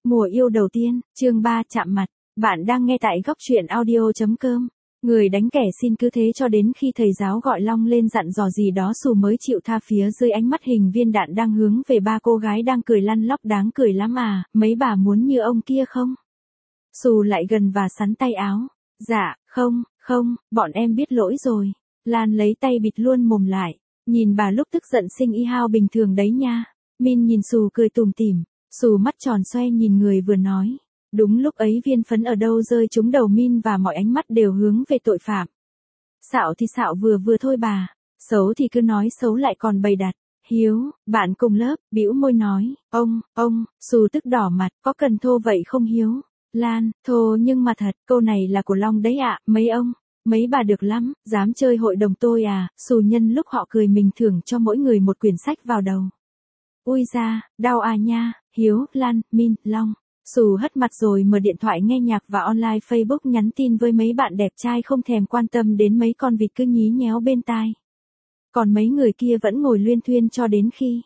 Mùa yêu đầu tiên, chương 3 chạm mặt. Bạn đang nghe tại góc truyện audio.com. Người đánh kẻ xin cứ thế cho đến khi thầy giáo gọi Long lên dặn dò gì đó Sù mới chịu tha. Phía dưới ánh mắt hình viên đạn đang hướng về ba cô gái đang cười lăn lóc. Đáng cười lắm à, mấy bà muốn như ông kia không? Sù lại gần và sắn tay áo. Dạ, không, bọn em biết lỗi rồi. Lan lấy tay bịt luôn mồm lại. Nhìn bà lúc tức giận xinh y hao bình thường đấy nha. Min nhìn Sù cười tủm tỉm. Sù mắt tròn xoe nhìn người vừa nói. Đúng lúc ấy viên phấn ở đâu rơi trúng đầu Min và mọi ánh mắt đều hướng về tội phạm. Xạo thì xạo vừa thôi bà. Xấu thì cứ nói xấu lại còn bày đặt. Hiếu, bạn cùng lớp, bĩu môi nói. Ông, Sù tức đỏ mặt, có cần thô vậy không Hiếu? Lan, thô nhưng mà thật, câu này là của Long đấy ạ, mấy bà được lắm, dám chơi hội đồng tôi à? Sù nhân lúc họ cười mình thưởng cho mỗi người một quyển sách vào đầu. Ui da, đau à nha, Hiếu, Lan, Min, Long. Sù hất mặt rồi mở điện thoại nghe nhạc và online Facebook nhắn tin với mấy bạn đẹp trai không thèm quan tâm đến mấy con vịt cứ nhí nhéo bên tai. Còn mấy người kia vẫn ngồi luyên thuyên cho đến khi,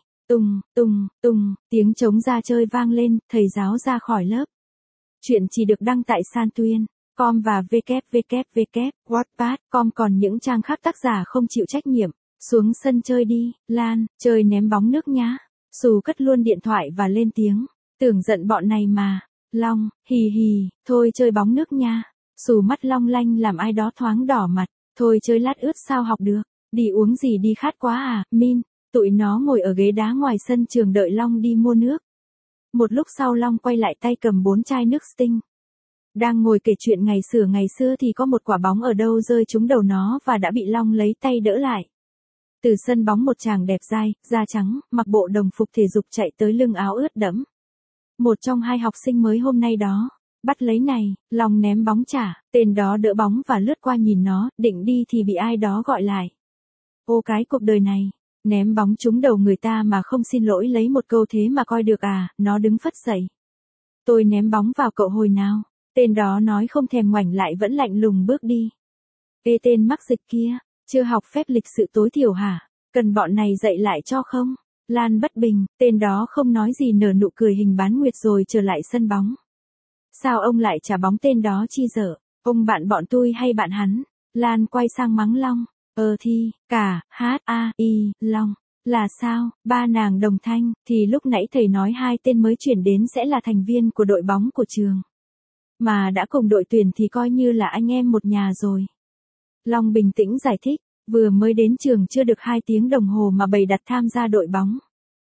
tùng, tiếng trống ra chơi vang lên, thầy giáo ra khỏi lớp. Chuyện chỉ được đăng tại Santuyên.com và www.wattpad.com, còn những trang khác tác giả không chịu trách nhiệm. Xuống sân chơi đi, Lan, chơi ném bóng nước nhá. Sù cất luôn điện thoại và lên tiếng. Tưởng giận bọn này mà. Long, hì, thôi chơi bóng nước nha. Sù mắt long lanh làm ai đó thoáng đỏ mặt. Thôi chơi lát ướt sao học được. Đi uống gì đi khát quá à, Min. Tụi nó ngồi ở ghế đá ngoài sân trường đợi Long đi mua nước. Một lúc sau Long quay lại tay cầm 4 chai nước Sting. Đang ngồi kể chuyện ngày xưa thì có một quả bóng ở đâu rơi trúng đầu nó và đã bị Long lấy tay đỡ lại. Từ sân bóng một chàng đẹp dai, da trắng, mặc bộ đồng phục thể dục chạy tới lưng áo ướt đẫm. Một trong hai học sinh mới hôm nay đó. Bắt lấy này, Long ném bóng trả, tên đó đỡ bóng và lướt qua nhìn nó, định đi thì bị ai đó gọi lại. Ô cái cuộc đời này, ném bóng trúng đầu người ta mà không xin lỗi lấy một câu thế mà coi được à, nó đứng phất dậy. Tôi ném bóng vào cậu hồi nào? Tên đó nói không thèm ngoảnh lại vẫn lạnh lùng bước đi. Ê tên mắc dịch kia, chưa học phép lịch sự tối thiểu hả? Cần bọn này dạy lại cho không? Lan bất bình, tên đó không nói gì nở nụ cười hình bán nguyệt rồi trở lại sân bóng. Sao ông lại trả bóng tên đó chi dở? Ông bạn bọn tôi hay bạn hắn? Lan quay sang mắng Long. Thì, cả, Long. Là sao, ba nàng đồng thanh, thì lúc nãy thầy nói hai tên mới chuyển đến sẽ là thành viên của đội bóng của trường. Mà đã cùng đội tuyển thì coi như là anh em một nhà rồi. Long bình tĩnh giải thích, vừa mới đến trường chưa được 2 tiếng đồng hồ mà bày đặt tham gia đội bóng.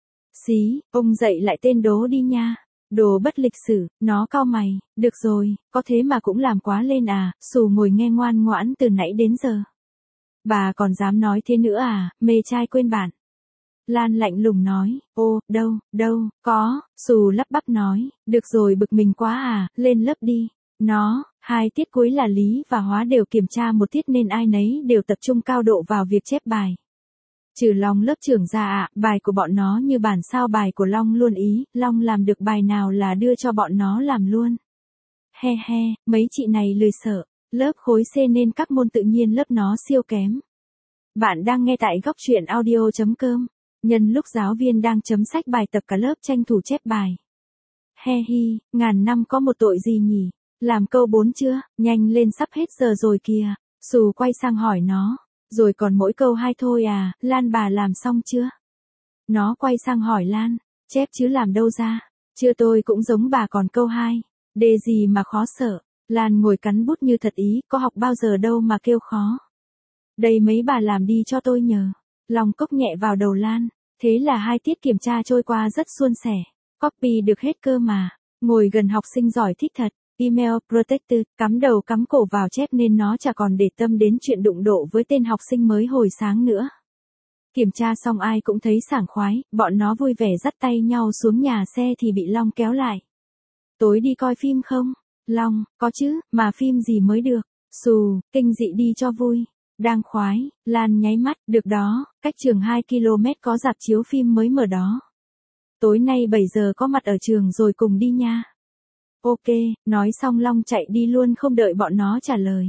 Xí, ông dạy lại tên đố đi nha. Đồ bất lịch sử, nó cau mày, được rồi, có thế mà cũng làm quá lên à, Sù ngồi nghe ngoan ngoãn từ nãy đến giờ. Bà còn dám nói thế nữa à, mê trai quên bạn. Lan lạnh lùng nói, ô, đâu, có, Sù lắp bắp nói, được rồi bực mình quá à, lên lớp đi. Nó, 2 tiết cuối là lý và hóa đều kiểm tra một tiết nên ai nấy đều tập trung cao độ vào việc chép bài. Trừ Long lớp trưởng ra ạ, bài của bọn nó như bản sao bài của Long luôn ý, Long làm được bài nào là đưa cho bọn nó làm luôn. He, mấy chị này lười sợ, lớp khối C nên các môn tự nhiên lớp nó siêu kém. Bạn đang nghe tại góc truyện audio.com. Nhân lúc giáo viên đang chấm sách bài tập cả lớp tranh thủ chép bài. He hi, ngàn năm có một tội gì nhỉ? Làm câu 4 chưa? Nhanh lên sắp hết giờ rồi kìa. Sù quay sang hỏi nó. Rồi còn mỗi câu 2 thôi à, Lan bà làm xong chưa? Nó quay sang hỏi Lan. Chép chứ làm đâu ra? Chưa tôi cũng giống bà còn câu 2. Đề gì mà khó sợ? Lan ngồi cắn bút như thật ý, có học bao giờ đâu mà kêu khó. Đây mấy bà làm đi cho tôi nhờ. Long cốc nhẹ vào đầu Lan. Thế là 2 tiết kiểm tra trôi qua rất suôn sẻ. Copy được hết cơ mà. Ngồi gần học sinh giỏi thích thật. Email protected, cắm đầu cắm cổ vào chép nên nó chả còn để tâm đến chuyện đụng độ với tên học sinh mới hồi sáng nữa. Kiểm tra xong ai cũng thấy sảng khoái, bọn nó vui vẻ dắt tay nhau xuống nhà xe thì bị Long kéo lại. Tối đi coi phim không? Long, có chứ, mà phim gì mới được? Sù, kinh dị đi cho vui. Đang khoái, Lan nháy mắt, được đó, cách trường 2 km có rạp chiếu phim mới mở đó. Tối nay 7 giờ có mặt ở trường rồi cùng đi nha. Ok, nói xong Long chạy đi luôn không đợi bọn nó trả lời.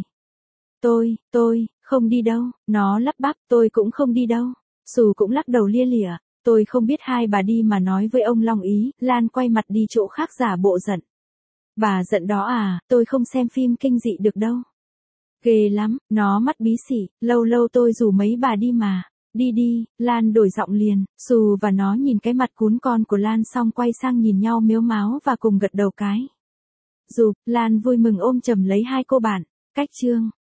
Tôi, không đi đâu, nó lắp bắp, tôi cũng không đi đâu. Sù cũng lắc đầu lia lịa, tôi không biết hai bà đi mà nói với ông Long ý, Lan quay mặt đi chỗ khác giả bộ giận. Bà giận đó à, tôi không xem phim kinh dị được đâu. Ghê lắm, nó mắt bí xỉ, lâu lâu tôi rủ mấy bà đi mà. Đi đi, Lan đổi giọng liền, Xù và nó nhìn cái mặt cún con của Lan xong quay sang nhìn nhau mếu máo và cùng gật đầu cái. Lan vui mừng ôm chầm lấy hai cô bạn. Cách chương